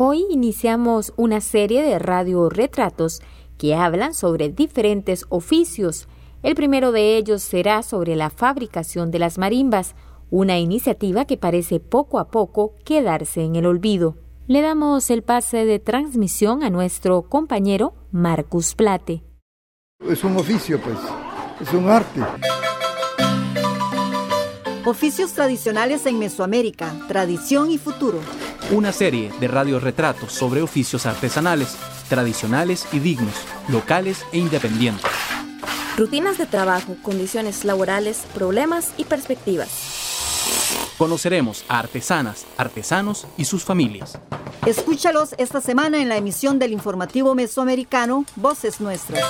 Hoy iniciamos una serie de radioretratos que hablan sobre diferentes oficios. El primero de ellos será sobre la fabricación de las marimbas, una iniciativa que parece poco a poco quedarse en el olvido. Le damos el pase de transmisión a nuestro compañero Marcus Plate. Es un oficio, pues, es un arte. Oficios tradicionales en Mesoamérica, tradición y futuro. Una serie de radioretratos sobre oficios artesanales, tradicionales y dignos, locales e independientes. Rutinas de trabajo, condiciones laborales, problemas y perspectivas. Conoceremos a artesanas, artesanos y sus familias. Escúchalos esta semana en la emisión del informativo mesoamericano Voces Nuestras.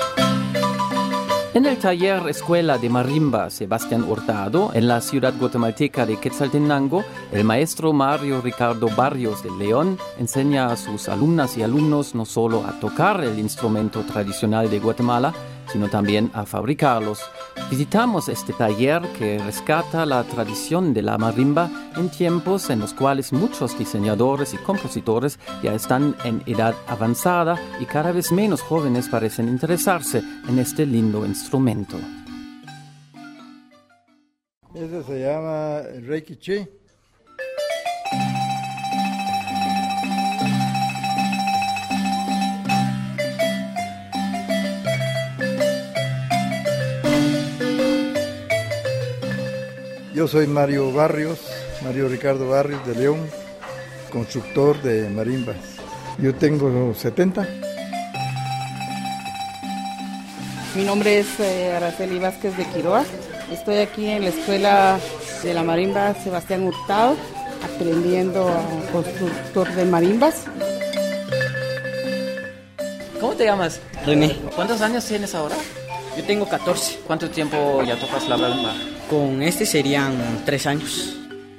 En el taller Escuela de Marimba Sebastián Hurtado, en la ciudad guatemalteca de Quetzaltenango, el maestro Mario Ricardo Barrios de León enseña a sus alumnas y alumnos no solo a tocar el instrumento tradicional de Guatemala, sino también a fabricarlos. Visitamos este taller que rescata la tradición de la marimba en tiempos en los cuales muchos diseñadores y compositores ya están en edad avanzada y cada vez menos jóvenes parecen interesarse en este lindo instrumento. Ese se llama Reikichi. Yo soy Mario Ricardo Barrios de León, constructor de marimbas. Yo tengo 70. Mi nombre es Araceli Vázquez de Quiroa. Estoy aquí en la Escuela de la Marimba Sebastián Hurtado, aprendiendo a constructor de marimbas. ¿Cómo te llamas? René. ¿Cuántos años tienes ahora? Yo tengo 14. ¿Cuánto tiempo ya tocas la marimba? Con este serían 3 años.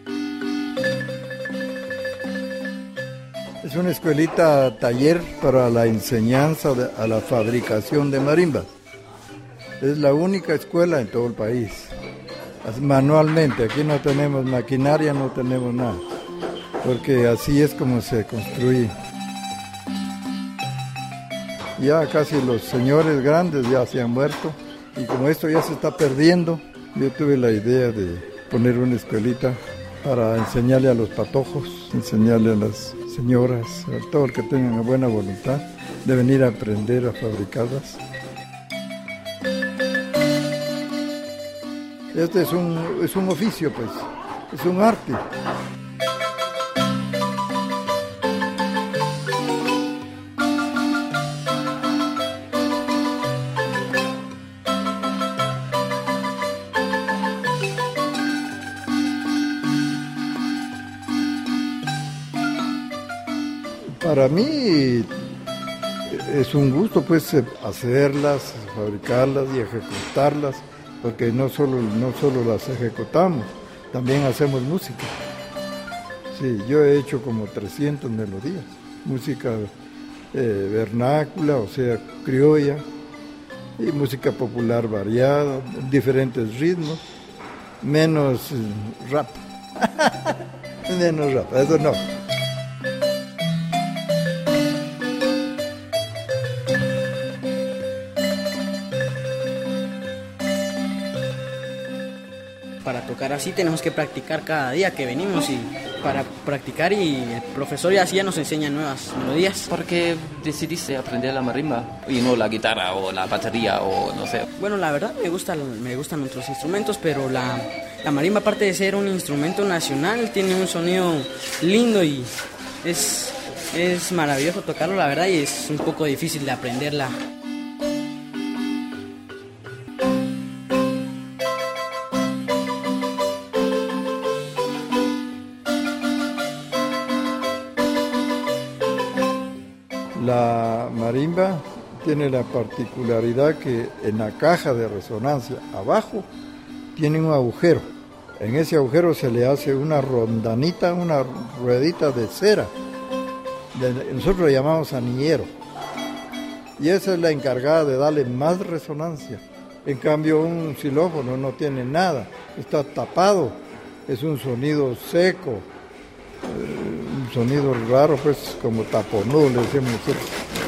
Es una escuelita taller para la enseñanza a la fabricación de marimbas. Es la única escuela en todo el país. Manualmente, aquí no tenemos maquinaria, no tenemos nada, porque así es como se construye. Ya casi los señores grandes ya se han muerto y como esto ya se está perdiendo, yo tuve la idea de poner una escuelita para enseñarle a los patojos, enseñarle a las señoras, a todo el que tenga una buena voluntad de venir a aprender a fabricarlas. Este es un oficio, pues, es un arte. Para mí es un gusto, pues, hacerlas, fabricarlas y ejecutarlas, porque no solo las ejecutamos, también hacemos música. Sí, yo he hecho como 300 melodías, música vernácula, o sea, criolla, y música popular variada, diferentes ritmos, menos rap. Menos rap, eso no. Para tocar así tenemos que practicar cada día que venimos y para practicar y el profesor ya nos enseña nuevas melodías. ¿Por qué decidiste aprender la marimba y no la guitarra o la batería o no sé? Bueno, la verdad me gustan otros instrumentos, pero la marimba, aparte de ser un instrumento nacional, tiene un sonido lindo y es maravilloso tocarlo, la verdad, y es un poco difícil de aprenderla. La marimba tiene la particularidad que en la caja de resonancia abajo tiene un agujero. En ese agujero se le hace una rondanita, una ruedita de cera. Nosotros lo llamamos anillero. Y esa es la encargada de darle más resonancia. En cambio, un xilófono no tiene nada, está tapado, es un sonido seco, un sonido raro, pues como taponudo le decimos nosotros.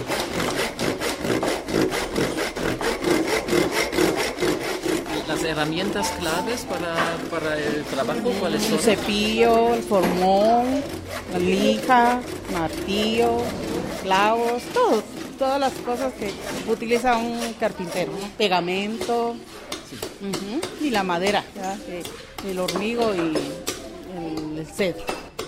¿Las herramientas claves para el trabajo cuáles son? El cepillo, el formón, la lija, martillo, clavos, todas las cosas que utiliza un carpintero, ¿no? Pegamento, sí. Y la madera, ¿verdad? El hormigo y el cedro.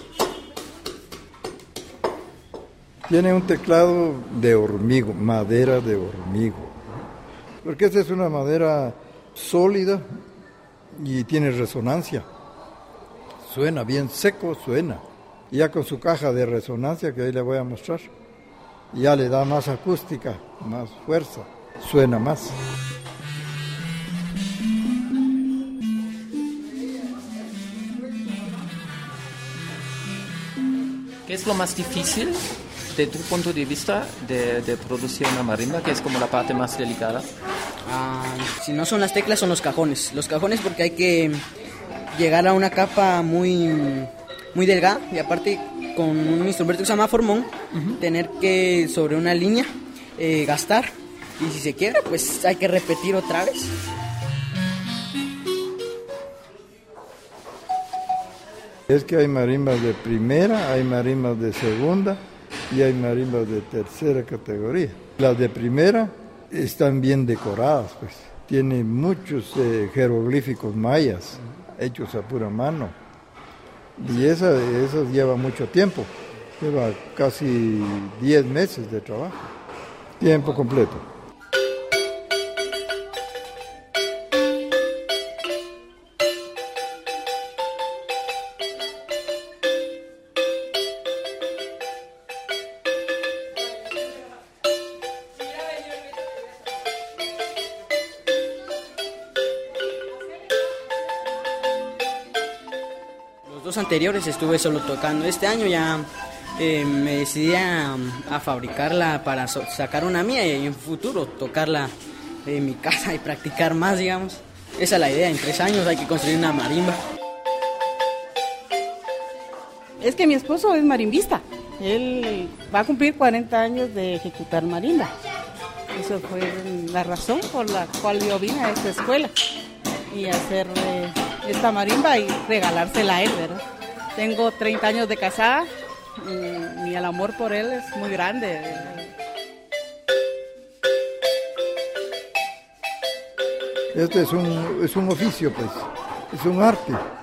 Tiene un teclado de hormigo, madera de hormigo, porque esta es una madera sólida y tiene resonancia. Suena bien seco, suena. Ya con su caja de resonancia, que ahí le voy a mostrar, ya le da más acústica, más fuerza, suena más. ¿Qué es lo más difícil de tu punto de vista de producir una marimba, que es como la parte más delicada? Si no son las teclas, son los cajones. Los cajones porque hay que llegar a una capa muy delgada y aparte con un instrumento que se llama formón, tener que sobre una línea gastar, y si se quiebra pues hay que repetir otra vez. Es que hay marimbas de primera, hay marimbas de segunda y hay marimbas de tercera categoría. Las de primera están bien decoradas, pues. Tienen muchos jeroglíficos mayas hechos a pura mano. Y esas lleva mucho tiempo, lleva casi 10 meses de trabajo, tiempo completo. Anteriores estuve solo tocando. Este año ya me decidí a fabricarla para sacar una mía y en futuro tocarla en mi casa y practicar más, digamos. Esa es la idea, en 3 años hay que construir una marimba. Es que mi esposo es marimbista, él va a cumplir 40 años de ejecutar marimba. Eso fue la razón por la cual yo vine a esta escuela y hacer esta marimba y regalársela a él, ¿verdad? Tengo 30 años de casada y el amor por él es muy grande. Este es un oficio, pues, es un arte.